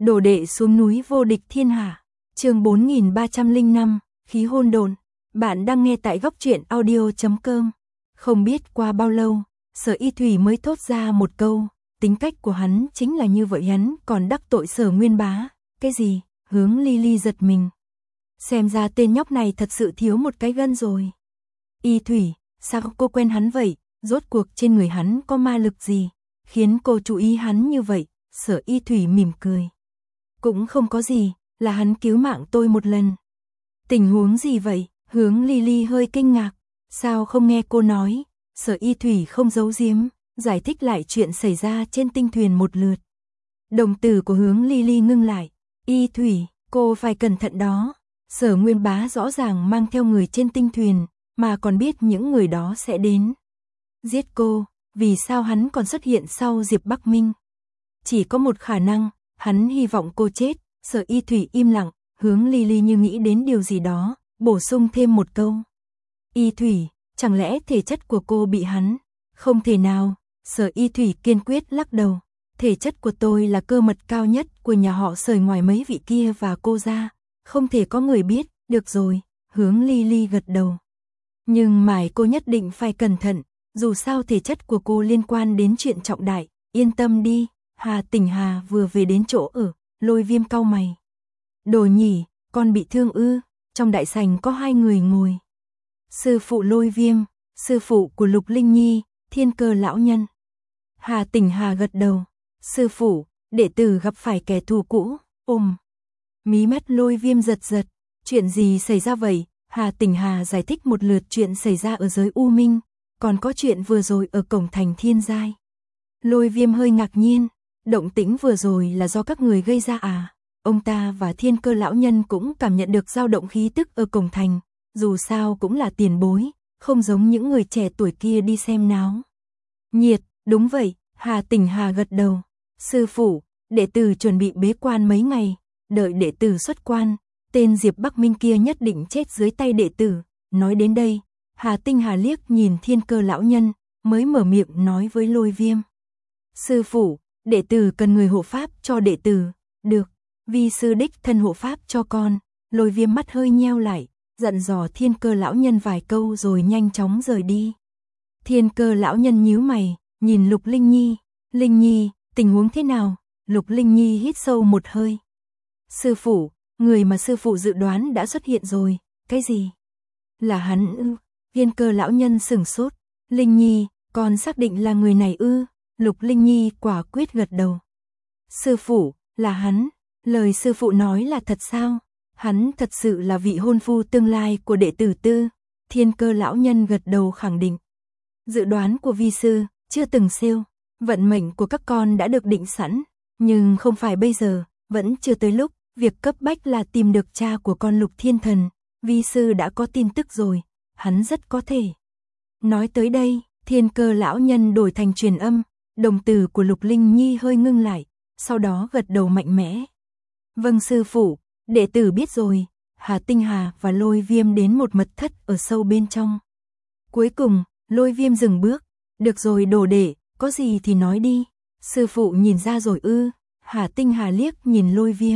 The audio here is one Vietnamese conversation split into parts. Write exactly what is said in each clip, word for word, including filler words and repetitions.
Đồ đệ xuống núi vô địch thiên hạ. Chương bốn nghìn ba trăm lẻ năm, khí hôn độn. Bạn đang nghe tại góc truyện audio chấm com. Không biết qua bao lâu, Sở Y Thủy mới thốt ra một câu, tính cách của hắn chính là như vậy, hắn còn đắc tội Sở Nguyên Bá. Cái gì? Hướng Ly Ly giật mình. Xem ra tên nhóc này thật sự thiếu một cái gân rồi. Y Thủy, sao cô quen hắn vậy? Rốt cuộc trên người hắn có ma lực gì khiến cô chú ý hắn như vậy? Sở Y Thủy mỉm cười. Cũng không có gì, là hắn cứu mạng tôi một lần. Tình huống gì vậy? Hướng Ly Ly hơi kinh ngạc. Sao không nghe cô nói? Sở Y Thủy không giấu giếm, giải thích lại chuyện xảy ra trên tinh thuyền một lượt. Đồng tử của Hướng Ly Ly ngưng lại. Y Thủy, cô phải cẩn thận đó. Sở Nguyên Bá rõ ràng mang theo người trên tinh thuyền, mà còn biết những người đó sẽ đến giết cô. Vì sao hắn còn xuất hiện sau Diệp Bắc Minh? Chỉ có một khả năng, hắn hy vọng cô chết. Sở Y Thủy im lặng, Hướng Ly Ly như nghĩ đến điều gì đó, bổ sung thêm một câu. Y Thủy, chẳng lẽ thể chất của cô bị hắn? Không thể nào. Sở Y Thủy kiên quyết lắc đầu. Thể chất của tôi là cơ mật cao nhất của nhà họ Sở, ngoài mấy vị kia và cô ra, không thể có người biết. Được rồi, Hướng Ly Ly gật đầu. Nhưng mải cô nhất định phải cẩn thận, dù sao thể chất của cô liên quan đến chuyện trọng đại. Yên tâm đi. Hà Tỉnh Hà vừa về đến chỗ ở, Lôi Viêm cau mày. Đồ nhỉ, con bị thương ư? Trong đại sảnh có hai người ngồi. Sư phụ Lôi Viêm, sư phụ của Lục Linh Nhi, Thiên Cơ lão nhân. Hà Tỉnh Hà gật đầu. Sư phụ, đệ tử gặp phải kẻ thù cũ. Ôm. Mí mắt Lôi Viêm giật giật. Chuyện gì xảy ra vậy? Hà Tỉnh Hà giải thích một lượt chuyện xảy ra ở giới U Minh, còn có chuyện vừa rồi ở cổng thành Thiên Giai. Lôi Viêm hơi ngạc nhiên. Động tĩnh vừa rồi là do các người gây ra à? Ông ta và Thiên Cơ lão nhân cũng cảm nhận được dao động khí tức ở cổng thành, dù sao cũng là tiền bối, không giống những người trẻ tuổi kia đi xem náo nhiệt. Đúng vậy, Hà Tỉnh Hà gật đầu. Sư phụ, đệ tử chuẩn bị bế quan mấy ngày, đợi đệ tử xuất quan, tên Diệp Bắc Minh kia nhất định chết dưới tay đệ tử. Nói đến đây, Hà Tinh Hà liếc nhìn Thiên Cơ lão nhân, mới mở miệng nói với Lôi Viêm. Sư phụ, đệ tử cần người hộ pháp cho đệ tử. Được, vi sư đích thân hộ pháp cho con. Lôi Viêm mắt hơi nheo lại, dặn dò Thiên Cơ lão nhân vài câu rồi nhanh chóng rời đi. Thiên Cơ lão nhân nhíu mày, nhìn Lục Linh Nhi. Linh Nhi, tình huống thế nào? Lục Linh Nhi hít sâu một hơi. Sư phụ, người mà sư phụ dự đoán đã xuất hiện rồi. Cái gì? Là hắn ư? Thiên Cơ lão nhân sửng sốt. Linh Nhi, con xác định là người này ư? Lục Linh Nhi quả quyết gật đầu. Sư phụ, là hắn. Lời sư phụ nói là thật sao? Hắn thật sự là vị hôn phu tương lai của đệ tử Tư. Thiên Cơ lão nhân gật đầu khẳng định. Dự đoán của vi sư chưa từng siêu. Vận mệnh của các con đã được định sẵn, nhưng không phải bây giờ, vẫn chưa tới lúc. Việc cấp bách là tìm được cha của con Lục Thiên Thần. Vi sư đã có tin tức rồi, hắn rất có thể. Nói tới đây, Thiên Cơ lão nhân đổi thành truyền âm. Đồng tử của Lục Linh Nhi hơi ngưng lại, sau đó gật đầu mạnh mẽ. Vâng sư phụ, đệ tử biết rồi. Hà Tinh Hà và Lôi Viêm đến một mật thất ở sâu bên trong. Cuối cùng, Lôi Viêm dừng bước. Được rồi đồ đệ, có gì thì nói đi. Sư phụ nhìn ra rồi ư? Hà Tinh Hà liếc nhìn Lôi Viêm.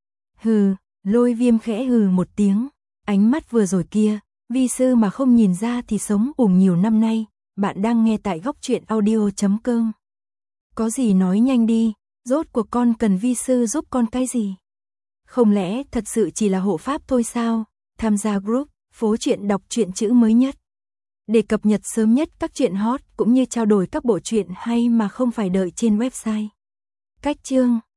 Hừ, Lôi Viêm khẽ hừ một tiếng. Ánh mắt vừa rồi kia, vi sư mà không nhìn ra thì sống ủng nhiều năm nay. Bạn đang nghe tại góc truyện audio chấm com. Có gì nói nhanh đi, rốt cuộc con cần vi sư giúp con cái gì? Không lẽ thật sự chỉ là hộ pháp thôi sao? Tham gia group, phố truyện đọc truyện chữ mới nhất. Để cập nhật sớm nhất các truyện hot cũng như trao đổi các bộ truyện hay mà không phải đợi trên website. Cách chương